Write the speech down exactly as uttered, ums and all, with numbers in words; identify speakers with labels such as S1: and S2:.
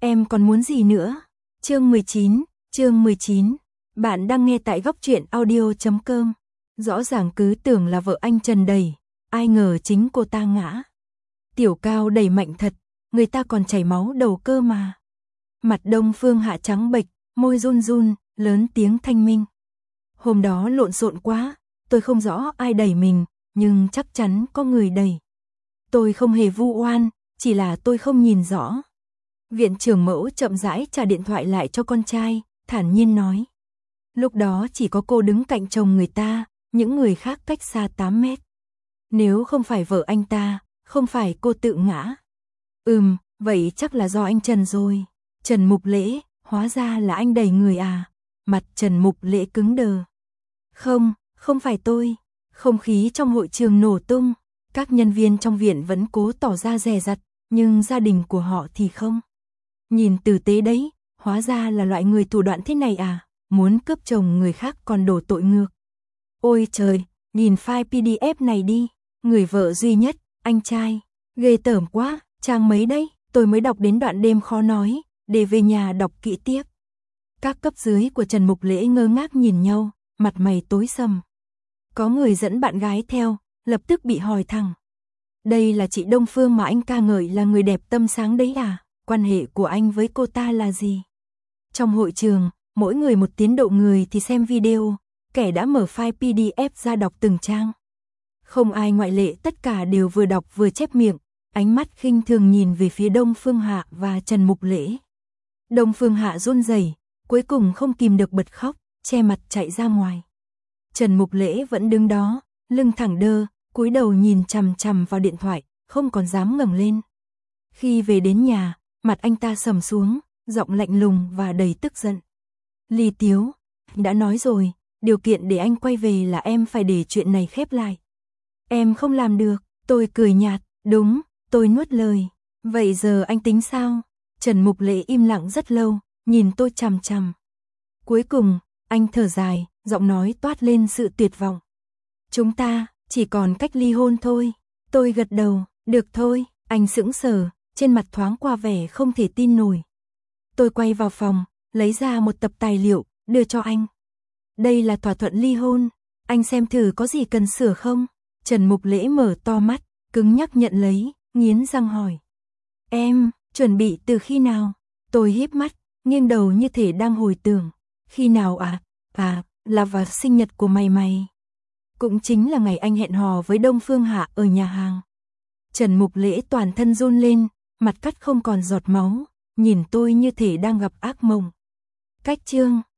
S1: em còn muốn gì nữa? Chương mười chín, chương mười chín. Bạn đang nghe tại góc truyện audio chấm com. Rõ ràng cứ tưởng là vợ anh Trần đẩy, ai ngờ chính cô ta ngã. Tiểu Cao đẩy mạnh thật, người ta còn chảy máu đầu cơ mà. Mặt Đông Phương Hạ trắng bệch, môi run run, lớn tiếng thanh minh. Hôm đó lộn xộn quá, tôi không rõ ai đẩy mình, nhưng chắc chắn có người đẩy. Tôi không hề vu oan, chỉ là tôi không nhìn rõ. Viện trưởng Mẫu chậm rãi trả điện thoại lại cho con trai, thản nhiên nói. Lúc đó chỉ có cô đứng cạnh chồng người ta, những người khác cách xa tám mét. Nếu không phải vợ anh ta, không phải cô tự ngã. Ừm, vậy chắc là do anh Trần rồi. Trần Mục Lễ, hóa ra là anh đẩy người à? Mặt Trần Mục Lễ cứng đờ. Không, không phải tôi. Không khí trong hội trường nổ tung. Các nhân viên trong viện vẫn cố tỏ ra dè dặt, nhưng gia đình của họ thì không. Nhìn tử tế đấy, hóa ra là loại người thủ đoạn thế này à? Muốn cướp chồng người khác còn đổ tội ngược. Ôi trời, nhìn file pê đê ép này đi. Người vợ duy nhất, anh trai. Ghê tởm quá, trang mấy đấy, tôi mới đọc đến đoạn đêm khó nói, để về nhà đọc kỹ tiếp. Các cấp dưới của Trần Mục Lễ ngơ ngác nhìn nhau, mặt mày tối sầm. Có người dẫn bạn gái theo, lập tức bị hỏi thẳng. Đây là chị Đông Phương mà anh ca ngợi là người đẹp tâm sáng đấy à? Quan hệ của anh với cô ta là gì? Trong hội trường, mỗi người một tiến độ người thì xem video, kẻ đã mở file pê đê ép ra đọc từng trang. Không ai ngoại lệ, tất cả đều vừa đọc vừa chép miệng, ánh mắt khinh thường nhìn về phía Đông Phương Hạ và Trần Mục Lễ. Đông Phương Hạ run rẩy, cuối cùng không kìm được bật khóc, che mặt chạy ra ngoài. Trần Mục Lễ vẫn đứng đó, lưng thẳng đơ, cúi đầu nhìn chằm chằm vào điện thoại, không còn dám ngẩng lên. Khi về đến nhà, mặt anh ta sầm xuống, giọng lạnh lùng và đầy tức giận. Ly Tiếu, đã nói rồi, điều kiện để anh quay về là em phải để chuyện này khép lại. Em không làm được, tôi cười nhạt, đúng, tôi nuốt lời. Vậy giờ anh tính sao? Trần Mục Lễ im lặng rất lâu, nhìn tôi chằm chằm. Cuối cùng, anh thở dài, giọng nói toát lên sự tuyệt vọng. Chúng ta chỉ còn cách ly hôn thôi. Tôi gật đầu, được thôi. Anh sững sờ, trên mặt thoáng qua vẻ không thể tin nổi. Tôi quay vào phòng, lấy ra một tập tài liệu, đưa cho anh. Đây là thỏa thuận ly hôn, anh xem thử có gì cần sửa không? Trần Mục Lễ mở to mắt, cứng nhắc nhận lấy, nghiến răng hỏi. Em, chuẩn bị từ khi nào? Tôi híp mắt, nghiêng đầu như thể đang hồi tưởng. Khi nào à? À, là vào sinh nhật của mày mày. Cũng chính là ngày anh hẹn hò với Đông Phương Hạ ở nhà hàng. Trần Mục Lễ toàn thân run lên, mặt cắt không còn giọt máu, nhìn tôi như thể đang gặp ác mộng. Cách chương